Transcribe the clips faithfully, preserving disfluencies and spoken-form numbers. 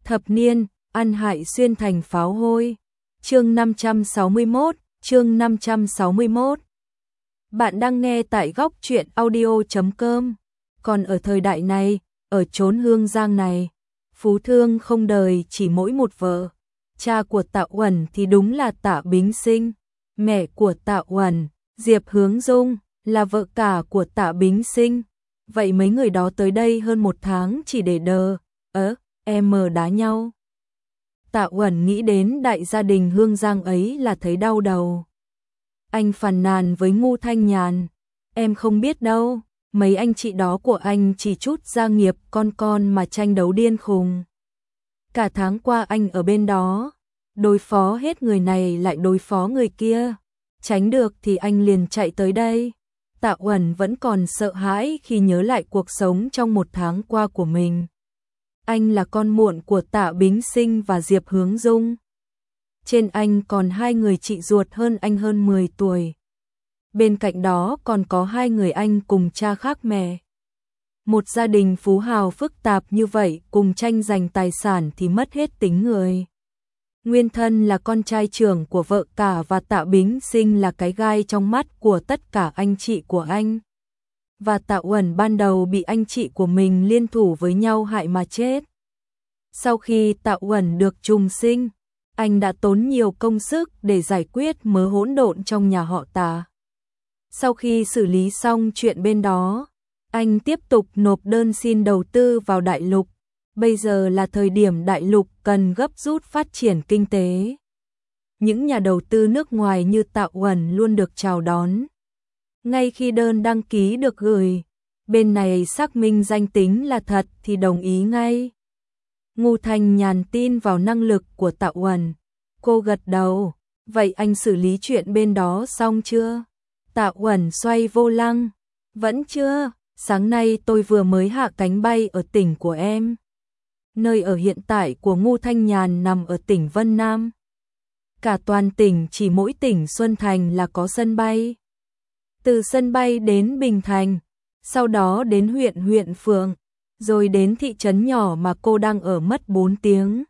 Thập niên, ăn hại xuyên thành pháo hôi. Chương năm trăm sáu mươi mốt, chương năm trăm sáu mươi mốt. Bạn đang nghe tại góc truyện audio chấm com. Còn ở thời đại này, ở chốn Hương Giang này, phú thương không đời chỉ mỗi một vợ. Cha của Tạ Uẩn thì đúng là Tạ Bính Sinh, mẹ của Tạ Uẩn, Diệp Hướng Dung, là vợ cả của Tạ Bính Sinh. Vậy mấy người đó tới đây hơn một tháng chỉ để đờ, ớ, em đá nhau. Tạ Uẩn nghĩ đến đại gia đình Hương Giang ấy là thấy đau đầu. Anh phàn nàn với Ngu Thanh Nhàn, em không biết đâu, mấy anh chị đó của anh chỉ chút gia nghiệp con con mà tranh đấu điên khùng. Cả tháng qua anh ở bên đó, đối phó hết người này lại đối phó người kia, tránh được thì anh liền chạy tới đây. Tạ Uẩn vẫn còn sợ hãi khi nhớ lại cuộc sống trong một tháng qua của mình. Anh là con muộn của Tạ Bính Sinh và Diệp Hướng Dung. Trên anh còn hai người chị ruột hơn anh hơn mười tuổi. Bên cạnh đó còn có hai người anh cùng cha khác mẹ. Một gia đình phú hào phức tạp như vậy cùng tranh giành tài sản thì mất hết tính người. Nguyên thân là con trai trưởng của vợ cả và Tạ Bính Sinh là cái gai trong mắt của tất cả anh chị của anh. Và Tạ Uẩn ban đầu bị anh chị của mình liên thủ với nhau hại mà chết. Sau khi Tạ Uẩn được trùng sinh, anh đã tốn nhiều công sức để giải quyết mớ hỗn độn trong nhà họ Tạ. Sau khi xử lý xong chuyện bên đó, anh tiếp tục nộp đơn xin đầu tư vào đại lục. Bây giờ là thời điểm đại lục cần gấp rút phát triển kinh tế. Những nhà đầu tư nước ngoài như Tạ Uẩn luôn được chào đón. Ngay khi đơn đăng ký được gửi, bên này xác minh danh tính là thật thì đồng ý ngay. Ngu Thanh Nhàn tin vào năng lực của Tạ Uẩn. Cô gật đầu, vậy anh xử lý chuyện bên đó xong chưa? Tạ Uẩn xoay vô lăng, vẫn chưa, sáng nay tôi vừa mới hạ cánh bay ở tỉnh của em. Nơi ở hiện tại của Ngu Thanh Nhàn nằm ở tỉnh Vân Nam. Cả toàn tỉnh chỉ mỗi tỉnh Xuân Thành là có sân bay. Từ sân bay đến Bình Thành, sau đó đến huyện huyện phường, rồi đến thị trấn nhỏ mà cô đang ở mất bốn tiếng.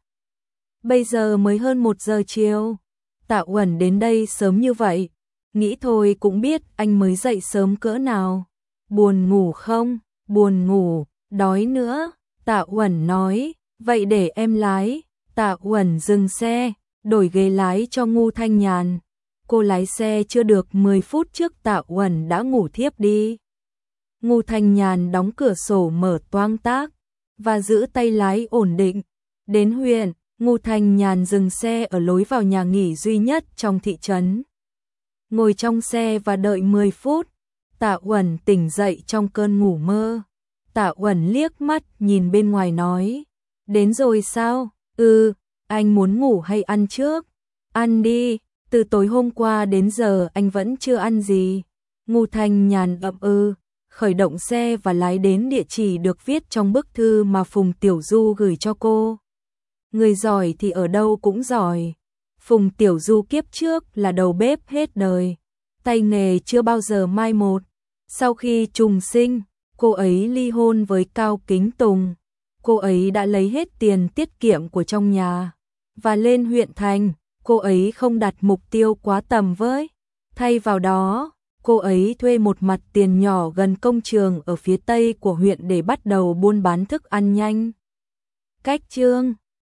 Bây giờ mới hơn một giờ chiều. Tạ Uẩn đến đây sớm như vậy, nghĩ thôi cũng biết anh mới dậy sớm cỡ nào. Buồn ngủ không? Buồn ngủ, đói nữa. Tạ Uẩn nói, vậy để em lái. Tạ Uẩn dừng xe, đổi ghế lái cho Ngu Thanh Nhàn. Cô lái xe chưa được mười phút trước Tạ Uẩn đã ngủ thiếp đi. Ngu Thanh Nhàn đóng cửa sổ mở toang tác và giữ tay lái ổn định. Đến huyện, Ngu Thanh Nhàn dừng xe ở lối vào nhà nghỉ duy nhất trong thị trấn. Ngồi trong xe và đợi mười phút, Tạ Uẩn tỉnh dậy trong cơn ngủ mơ. Tạ Uẩn liếc mắt nhìn bên ngoài nói, đến rồi sao? Ừ, anh muốn ngủ hay ăn trước? Ăn đi, từ tối hôm qua đến giờ anh vẫn chưa ăn gì. Ngu Thanh Nhàn ậm ừ, khởi động xe và lái đến địa chỉ được viết trong bức thư mà Phùng Tiểu Du gửi cho cô. Người giỏi thì ở đâu cũng giỏi. Phùng Tiểu Du kiếp trước là đầu bếp hết đời, tay nghề chưa bao giờ mai một. Sau khi trùng sinh, cô ấy ly hôn với Cao Kính Tùng. Cô ấy đã lấy hết tiền tiết kiệm của trong nhà và lên huyện thành. Cô ấy không đặt mục tiêu quá tầm với. Thay vào đó, cô ấy thuê một mặt tiền nhỏ gần công trường ở phía tây của huyện để bắt đầu buôn bán thức ăn nhanh. Cách chương